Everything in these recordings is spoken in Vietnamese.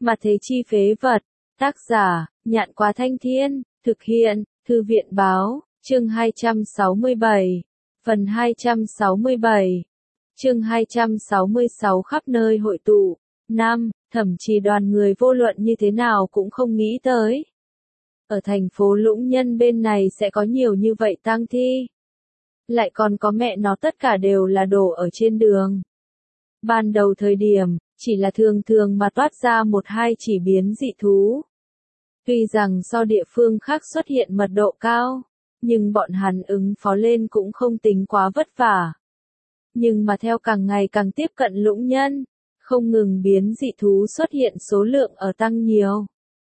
Mà thế chi phế vật. Tác giả, Nhạn Quá Thanh Thiên, thực hiện, Thư viện Báo, chương 267, phần 267, chương 266 khắp nơi hội tụ. 5. Thậm chí đoàn người vô luận như thế nào cũng không nghĩ tới. Ở thành phố Lũng Nhân bên này sẽ có nhiều như vậy tang thi. Lại còn có mẹ nó tất cả đều là đổ ở trên đường. Ban đầu thời điểm, chỉ là thường thường mà toát ra một hai chỉ biến dị thú. Tuy rằng so địa phương khác xuất hiện mật độ cao, nhưng bọn hắn ứng phó lên cũng không tính quá vất vả. Nhưng mà theo càng ngày càng tiếp cận Lũng Nhân, không ngừng biến dị thú xuất hiện số lượng ở tăng nhiều.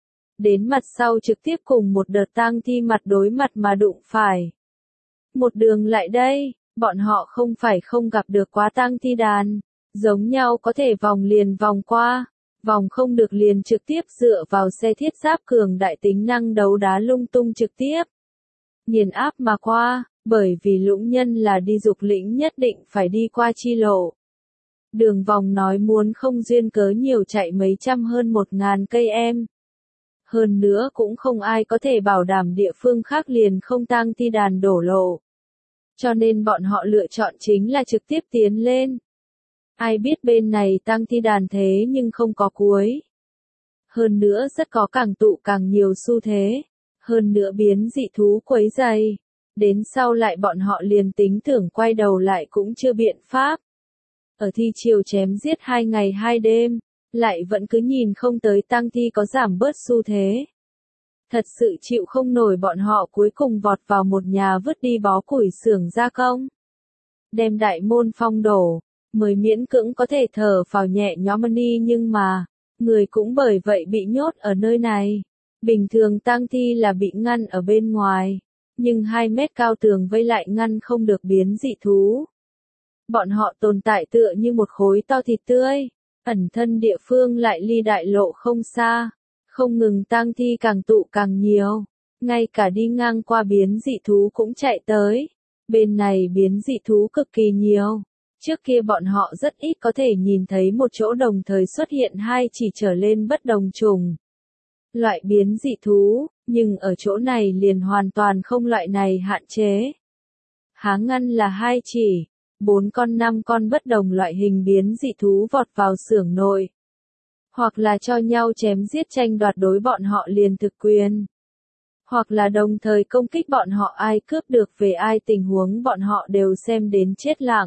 Đến mặt sau trực tiếp cùng một đợt tang thi mặt đối mặt mà đụng phải. Một đường lại đây, bọn họ không phải không gặp được quá tang thi đàn, giống nhau có thể vòng liền vòng qua, vòng không được liền trực tiếp dựa vào xe thiết giáp cường đại tính năng đấu đá lung tung trực tiếp. Nghiền áp mà qua, bởi vì Lũng Nhân là đi dục lĩnh nhất định phải đi qua chi lộ. Đường vòng nói muốn không duyên cớ nhiều chạy mấy trăm hơn 1000 cây em. Hơn nữa cũng không ai có thể bảo đảm địa phương khác liền không tang thi đàn đổ lộ. Cho nên bọn họ lựa chọn chính là trực tiếp tiến lên. Ai biết bên này tang thi đàn thế nhưng không có cuối. Hơn nữa rất có càng tụ càng nhiều xu thế. Hơn nữa biến dị thú quấy dày. Đến sau lại bọn họ liền tính tưởng quay đầu lại cũng chưa biện pháp. Ở thi chiều chém giết 2 ngày 2 đêm, lại vẫn cứ nhìn không tới tang thi có giảm bớt xu thế. Thật sự chịu không nổi bọn họ cuối cùng vọt vào một nhà vứt đi bó củi xưởng gia công. Đem đại môn phong đổ, mới miễn cưỡng có thể thở phào nhẹ nhõm đi nhưng mà, người cũng bởi vậy bị nhốt ở nơi này. Bình thường tang thi là bị ngăn ở bên ngoài, nhưng 2 mét cao tường vây lại ngăn không được biến dị thú. Bọn họ tồn tại tựa như một khối to thịt tươi, ẩn thân địa phương lại ly đại lộ không xa, không ngừng tang thi càng tụ càng nhiều, ngay cả đi ngang qua biến dị thú cũng chạy tới. Bên này biến dị thú cực kỳ nhiều, trước kia bọn họ rất ít có thể nhìn thấy một chỗ đồng thời xuất hiện 2 chỉ trở lên bất đồng chủng loại biến dị thú, nhưng ở chỗ này liền hoàn toàn không loại này hạn chế. Há ngăn là 2 chỉ, 4 con 5 con bất đồng loại hình biến dị thú vọt vào xưởng nội. Hoặc là cho nhau chém giết tranh đoạt đối bọn họ liền thực quyền. Hoặc là đồng thời công kích bọn họ ai cướp được về ai tình huống bọn họ đều xem đến chết lặng.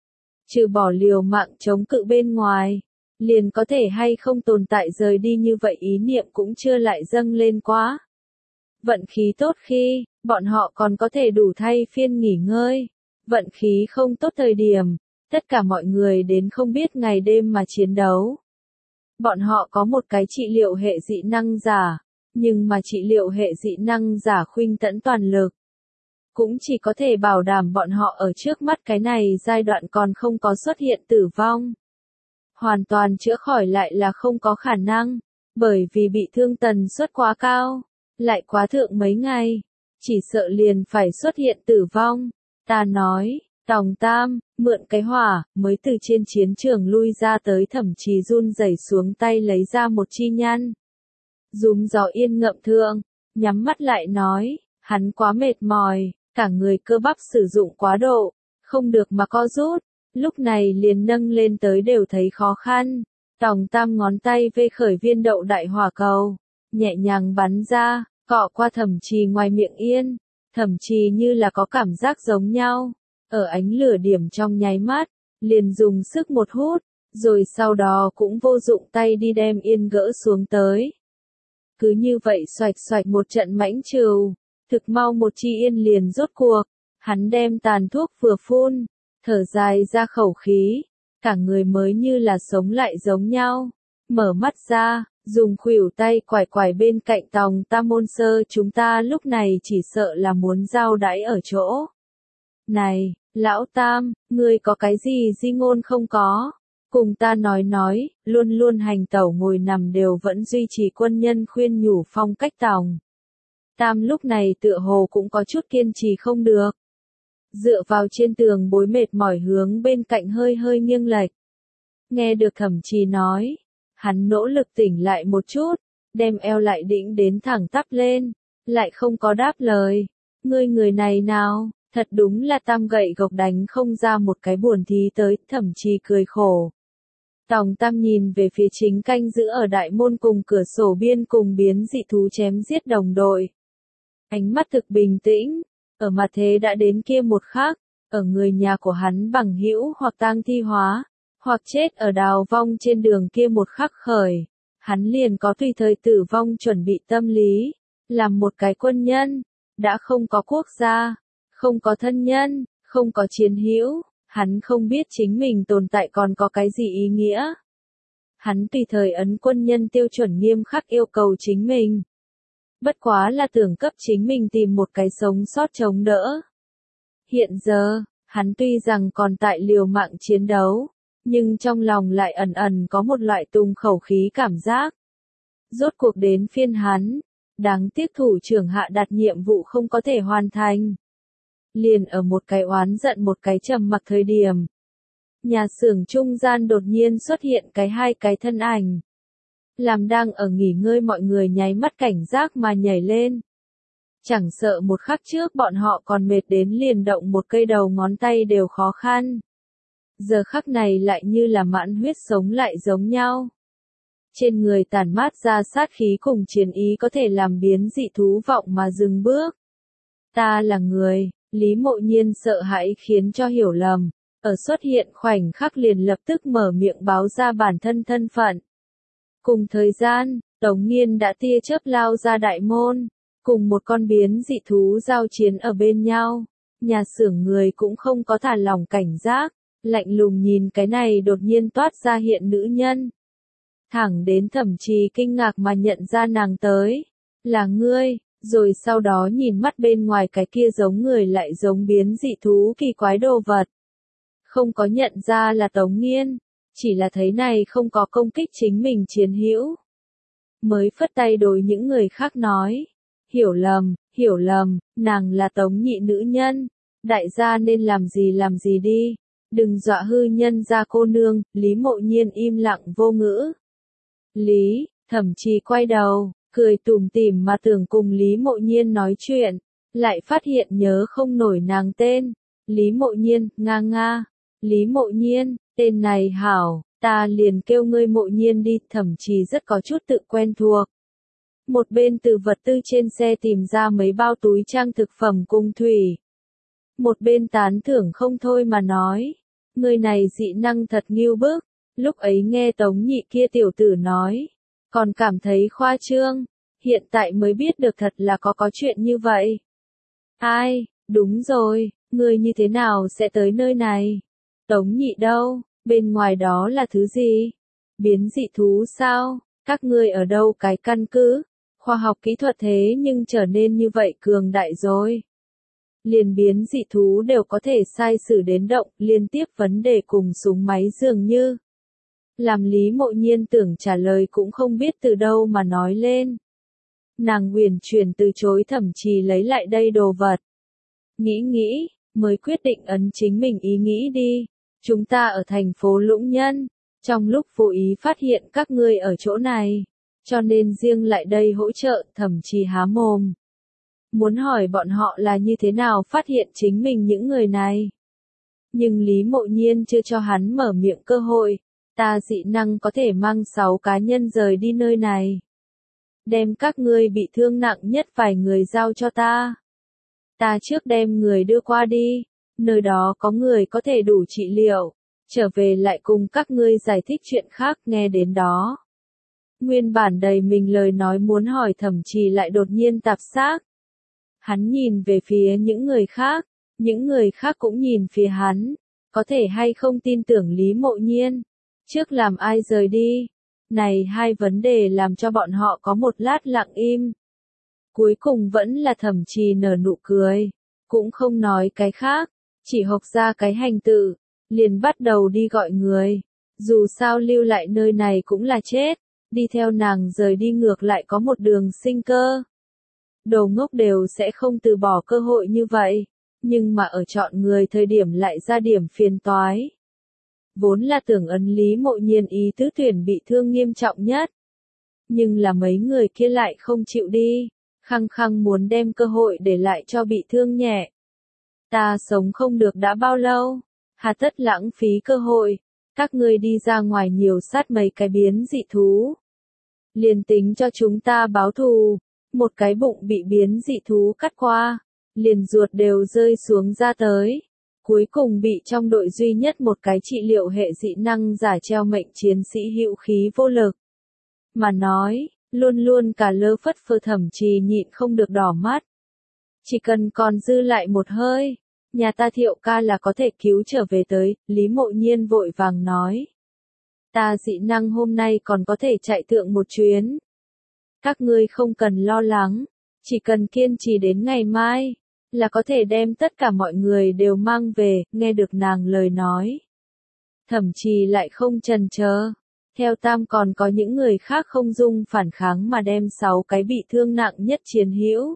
Trừ bỏ liều mạng chống cự bên ngoài, liền có thể hay không tồn tại rời đi như vậy ý niệm cũng chưa lại dâng lên quá. Vận khí tốt khi, bọn họ còn có thể đủ thay phiên nghỉ ngơi. Vận khí không tốt thời điểm, tất cả mọi người đến không biết ngày đêm mà chiến đấu. Bọn họ có một cái trị liệu hệ dị năng giả, nhưng mà trị liệu hệ dị năng giả khuynh tẫn toàn lực. Cũng chỉ có thể bảo đảm bọn họ ở trước mắt cái này giai đoạn còn không có xuất hiện tử vong. Hoàn toàn chữa khỏi lại là không có khả năng, bởi vì bị thương tần suất quá cao, lại quá thượng mấy ngày, chỉ sợ liền phải xuất hiện tử vong. Ta nói, Tòng Tam, mượn cái hỏa, mới từ trên chiến trường lui ra tới thậm chí run rẩy xuống tay lấy ra một chi nhăn. Rúm gió yên ngậm thượng, nhắm mắt lại nói, hắn quá mệt mỏi, cả người cơ bắp sử dụng quá độ, không được mà co rút, lúc này liền nâng lên tới đều thấy khó khăn. Tòng Tam ngón tay vê khởi viên đậu đại hỏa cầu, nhẹ nhàng bắn ra, cọ qua Thẩm Trì ngoài miệng yên. Thậm chí như là có cảm giác giống nhau, ở ánh lửa điểm trong nháy mắt, liền dùng sức một hút, rồi sau đó cũng vô dụng tay đi đem yên gỡ xuống tới. Cứ như vậy xoạch xoạch một trận mãnh trừu, thực mau một chi yên liền rốt cuộc, hắn đem tàn thuốc vừa phun, thở dài ra khẩu khí, cả người mới như là sống lại giống nhau, mở mắt ra. Dùng khuỷu tay quải quải bên cạnh Tòng Tam môn sơ chúng ta lúc này chỉ sợ là muốn giao đãi ở chỗ. Này, Lão Tam, ngươi có cái gì di ngôn không có? Cùng ta nói, luôn luôn hành tẩu ngồi nằm đều vẫn duy trì quân nhân khuyên nhủ phong cách Tòng Tam lúc này tựa hồ cũng có chút kiên trì không được. Dựa vào trên tường bối mệt mỏi hướng bên cạnh hơi hơi nghiêng lệch. Nghe được Thẩm Trì nói. Hắn nỗ lực tỉnh lại một chút, đem eo lại đĩnh đến thẳng tắp lên, lại không có đáp lời. Ngươi người này nào, thật đúng là tam gậy gộc đánh không ra một cái buồn thí tới, Thẩm Trì cười khổ. Tòng Tam nhìn về phía chính canh giữ ở đại môn cùng cửa sổ biên cùng biến dị thú chém giết đồng đội. Ánh mắt thực bình tĩnh, ở mặt thế đã đến kia một khắc, ở người nhà của hắn bằng hữu hoặc tang thi hóa, hoặc chết ở đào vong trên đường kia một khắc khởi, hắn liền có tùy thời tử vong chuẩn bị tâm lý, làm một cái quân nhân, đã không có quốc gia, không có thân nhân, không có chiến hữu, hắn không biết chính mình tồn tại còn có cái gì ý nghĩa. Hắn tùy thời ấn quân nhân tiêu chuẩn nghiêm khắc yêu cầu chính mình. Bất quá là tưởng cấp chính mình tìm một cái sống sót chống đỡ. Hiện giờ, hắn tuy rằng còn tại liều mạng chiến đấu, nhưng trong lòng lại ẩn ẩn có một loại tung khẩu khí cảm giác. Rốt cuộc đến phiên hắn, đáng tiếc thủ trưởng hạ đặt nhiệm vụ không có thể hoàn thành. Liền ở một cái oán giận một cái trầm mặc thời điểm. Nhà xưởng trung gian đột nhiên xuất hiện hai cái thân ảnh. Làm đang ở nghỉ ngơi mọi người nháy mắt cảnh giác mà nhảy lên. Chẳng sợ một khắc trước bọn họ còn mệt đến liền động một cây đầu ngón tay đều khó khăn. Giờ khắc này lại như là mãn huyết sống lại giống nhau. Trên người tản mát ra sát khí cùng chiến ý có thể làm biến dị thú vọng mà dừng bước. Ta là người, Lý Mộ Nhiên sợ hãi khiến cho hiểu lầm. Ở xuất hiện khoảnh khắc liền lập tức mở miệng báo ra bản thân thân phận. Cùng thời gian, Tống Nghiên đã tia chớp lao ra đại môn, cùng một con biến dị thú giao chiến ở bên nhau. Nhà xưởng người cũng không có thả lỏng cảnh giác, lạnh lùng nhìn cái này đột nhiên toát ra hiện nữ nhân. Thẳng đến Thẩm Trì kinh ngạc mà nhận ra nàng tới. Là ngươi, rồi sau đó nhìn mắt bên ngoài cái kia giống người lại giống biến dị thú kỳ quái đồ vật. Không có nhận ra là Tống Nghiên, chỉ là thấy này không có công kích chính mình chiến hữu. Mới phất tay đối những người khác nói. Hiểu lầm, nàng là Tống nhị nữ nhân. Đại gia nên làm gì đi. Đừng dọa hư nhân ra cô nương. Lý Mộ Nhiên im lặng vô ngữ. Thẩm Trì quay đầu, cười tủm tỉm mà tưởng cùng Lý Mộ Nhiên nói chuyện. Lại phát hiện nhớ không nổi nàng tên. Lý Mộ Nhiên, nga. Lý Mộ Nhiên, tên này hảo, ta liền kêu ngươi Mộ Nhiên đi. Thẩm Trì rất có chút tự quen thuộc. Một bên từ vật tư trên xe tìm ra mấy bao túi trang thực phẩm cùng thủy. Một bên tán thưởng không thôi mà nói. Người này dị năng thật nghiêu bức. Lúc ấy nghe Tống nhị kia tiểu tử nói. Còn cảm thấy khoa trương. Hiện tại mới biết được thật là có chuyện như vậy. Ai, đúng rồi, ngươi như thế nào sẽ tới nơi này? Tống nhị đâu, bên ngoài đó là thứ gì? Biến dị thú sao? Các ngươi ở đâu cái căn cứ? Khoa học kỹ thuật thế nhưng trở nên như vậy cường đại rồi. Liền biến dị thú đều có thể sai sử đến động liên tiếp vấn đề cùng súng máy dường như. Làm Lý Mộ Nhiên tưởng trả lời cũng không biết từ đâu mà nói lên. Nàng uyển chuyển từ chối Thẩm Trì lấy lại đây đồ vật. Nghĩ, mới quyết định ấn chính mình ý nghĩ đi. Chúng ta ở thành phố Lũng Nhân, trong lúc vô ý phát hiện các ngươi ở chỗ này, cho nên riêng lại đây hỗ trợ. Thẩm Trì há mồm. Muốn hỏi bọn họ là như thế nào phát hiện chính mình những người này. Nhưng Lý Mộ Nhiên chưa cho hắn mở miệng cơ hội. Ta dị năng có thể mang 6 cá nhân rời đi nơi này. Đem các ngươi bị thương nặng nhất vài người giao cho ta. Ta trước đem người đưa qua đi. Nơi đó có người có thể đủ trị liệu. Trở về lại cùng các ngươi giải thích chuyện khác. Nghe đến đó. Nguyên bản đầy mình lời nói muốn hỏi Thẩm Trì lại đột nhiên tạp xác. Hắn nhìn về phía những người khác. Những người khác cũng nhìn phía hắn. Có thể hay không tin tưởng Lý Mộ Nhiên. Trước làm ai rời đi. Này hai vấn đề làm cho bọn họ có một lát lặng im. Cuối cùng vẫn là Thẩm Trì nở nụ cười. Cũng không nói cái khác. Chỉ học ra cái hành tự. Liền bắt đầu đi gọi người. Dù sao lưu lại nơi này cũng là chết. Đi theo nàng rời đi ngược lại có một đường sinh cơ. Đồ ngốc đều sẽ không từ bỏ cơ hội như vậy. Nhưng mà ở chọn người thời điểm lại ra điểm phiền toái. vốn là tưởng ấn Lý Mộ Nhiên ý tứ tuyển bị thương nghiêm trọng nhất. Nhưng là mấy người kia lại không chịu đi, khăng khăng muốn đem cơ hội để lại cho bị thương nhẹ. Ta sống không được đã bao lâu, hà tất lãng phí cơ hội, các ngươi đi ra ngoài nhiều sát mấy cái biến dị thú. Liền tính cho chúng ta báo thù, một cái bụng bị biến dị thú cắt qua, liền ruột đều rơi xuống ra tới. Cuối cùng bị trong đội duy nhất một cái trị liệu hệ dị năng giả treo mệnh chiến sĩ hữu khí vô lực. Mà nói, luôn luôn cả lơ phất phơ Thẩm Trì nhịn không được đỏ mắt. Chỉ cần còn dư lại một hơi, nhà ta Thiệu ca là có thể cứu trở về tới, Lý Mộ Nhiên vội vàng nói. Ta dị năng hôm nay còn có thể chạy thượng một chuyến. Các ngươi không cần lo lắng, chỉ cần kiên trì đến ngày mai, là có thể đem tất cả mọi người đều mang về, nghe được nàng lời nói. Thẩm Trì lại không chần chờ. Theo tam còn có những người khác không dung phản kháng mà đem 6 cái bị thương nặng nhất chiến hữu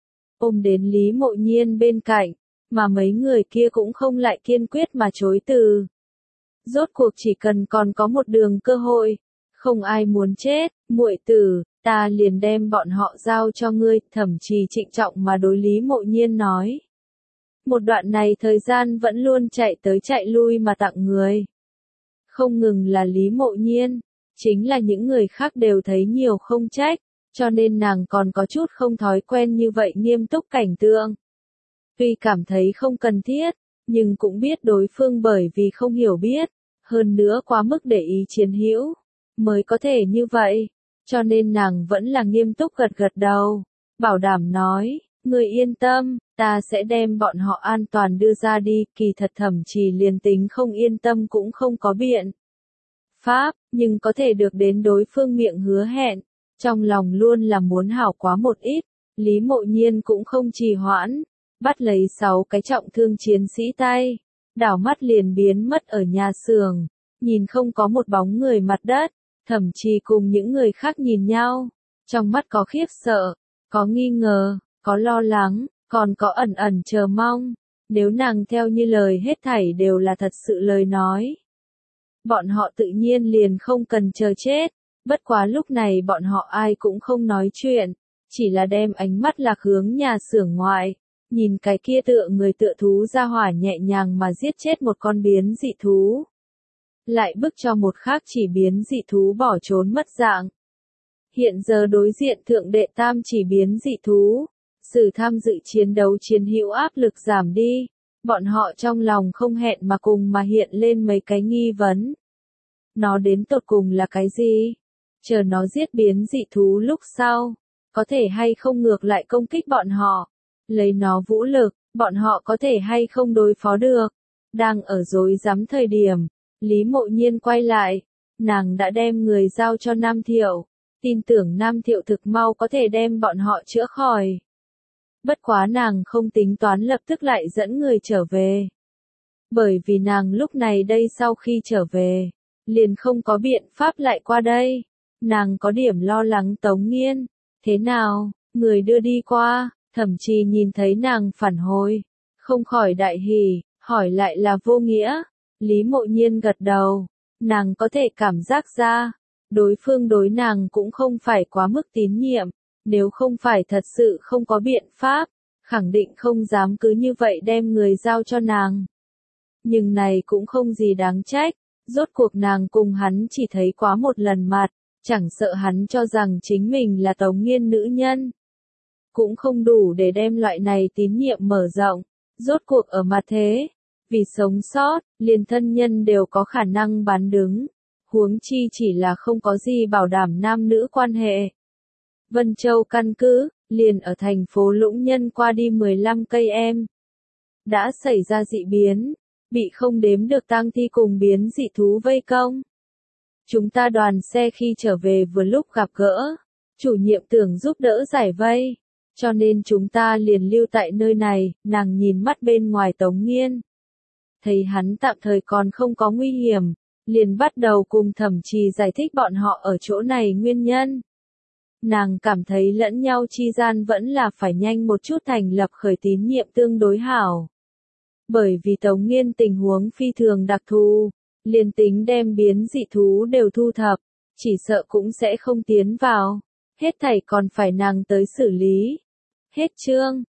ôm đến Lý Mộ Nhiên bên cạnh, mà mấy người kia cũng không lại kiên quyết mà chối từ. Rốt cuộc chỉ cần còn có một đường cơ hội, không ai muốn chết, muội tử, ta liền đem bọn họ giao cho ngươi, Thẩm Trì trịnh trọng mà đối Lý Mộ Nhiên nói. Một đoạn này thời gian vẫn luôn chạy tới chạy lui mà tặng người. Không ngừng là Lý Mộ Nhiên, chính là những người khác đều thấy nhiều không trách, cho nên nàng còn có chút không thói quen như vậy nghiêm túc cảnh tượng. Tuy cảm thấy không cần thiết, nhưng cũng biết đối phương bởi vì không hiểu biết, hơn nữa quá mức để ý chiến hữu, mới có thể như vậy, cho nên nàng vẫn là nghiêm túc gật gật đầu, bảo đảm nói, ngươi yên tâm, ta sẽ đem bọn họ an toàn đưa ra đi, kỳ thật Thẩm Trì liền tính không yên tâm cũng không có biện pháp, nhưng có thể được đến đối phương miệng hứa hẹn, trong lòng luôn là muốn hảo quá một ít, Lý Mộ Nhiên cũng không trì hoãn, bắt lấy 6 cái trọng thương chiến sĩ tay, đảo mắt liền biến mất ở nhà xưởng, nhìn không có một bóng người mặt đất, Thẩm Trì cùng những người khác nhìn nhau, trong mắt có khiếp sợ, có nghi ngờ, có lo lắng, còn có ẩn ẩn chờ mong, nếu nàng theo như lời hết thảy đều là thật sự lời nói. Bọn họ tự nhiên liền không cần chờ chết, bất quá lúc này bọn họ ai cũng không nói chuyện, chỉ là đem ánh mắt lạc hướng nhà xưởng ngoại, nhìn cái kia tựa người tựa thú ra hỏa nhẹ nhàng mà giết chết một con biến dị thú. Lại bức cho một khác chỉ biến dị thú bỏ trốn mất dạng. Hiện giờ đối diện thượng đệ tam chỉ biến dị thú, sự tham dự chiến đấu chiến hữu áp lực giảm đi, bọn họ trong lòng không hẹn mà cùng mà hiện lên mấy cái nghi vấn. Nó đến tột cùng là cái gì? Chờ nó giết biến dị thú lúc sau, có thể hay không ngược lại công kích bọn họ? Lấy nó vũ lực, bọn họ có thể hay không đối phó được? Đang ở rối rắm thời điểm, Lý Mộ Nhiên quay lại, nàng đã đem người giao cho Nam Thiệu, tin tưởng Nam Thiệu thực mau có thể đem bọn họ chữa khỏi. Bất quá nàng không tính toán lập tức lại dẫn người trở về. Bởi vì nàng lúc này đây sau khi trở về, liền không có biện pháp lại qua đây. Nàng có điểm lo lắng Tống Nghiên. Thế nào, người đưa đi qua, Thẩm Trì nhìn thấy nàng phản hồi, không khỏi đại hỉ, hỏi lại là Vô Nghĩa. Lý Mộ Nhiên gật đầu, nàng có thể cảm giác ra, đối phương đối nàng cũng không phải quá mức tín nhiệm, nếu không phải thật sự không có biện pháp, khẳng định không dám cứ như vậy đem người giao cho nàng. Nhưng này cũng không gì đáng trách, rốt cuộc nàng cùng hắn chỉ thấy quá một lần mặt, chẳng sợ hắn cho rằng chính mình là Tống Nghiên nữ nhân. Cũng không đủ để đem loại này tín nhiệm mở rộng, rốt cuộc ở mặt thế. Vì sống sót, liền thân nhân đều có khả năng bán đứng, huống chi chỉ là không có gì bảo đảm nam nữ quan hệ. Vân Châu căn cứ, liền ở thành phố Lũng Nhân qua đi 15 cây em. Đã xảy ra dị biến, bị không đếm được tang thi cùng biến dị thú vây công. Chúng ta đoàn xe khi trở về vừa lúc gặp gỡ, chủ nhiệm tưởng giúp đỡ giải vây, cho nên chúng ta liền lưu tại nơi này, nàng nhìn mắt bên ngoài Tống Nghiên. Thấy hắn tạm thời còn không có nguy hiểm, liền bắt đầu cùng Thẩm Trì giải thích bọn họ ở chỗ này nguyên nhân. Nàng cảm thấy lẫn nhau chi gian vẫn là phải nhanh một chút thành lập khởi tín nhiệm tương đối hảo. Bởi vì Tống Nghiên tình huống phi thường đặc thù, liền tính đem biến dị thú đều thu thập, chỉ sợ cũng sẽ không tiến vào. Hết thảy còn phải nàng tới xử lý. Hết chương.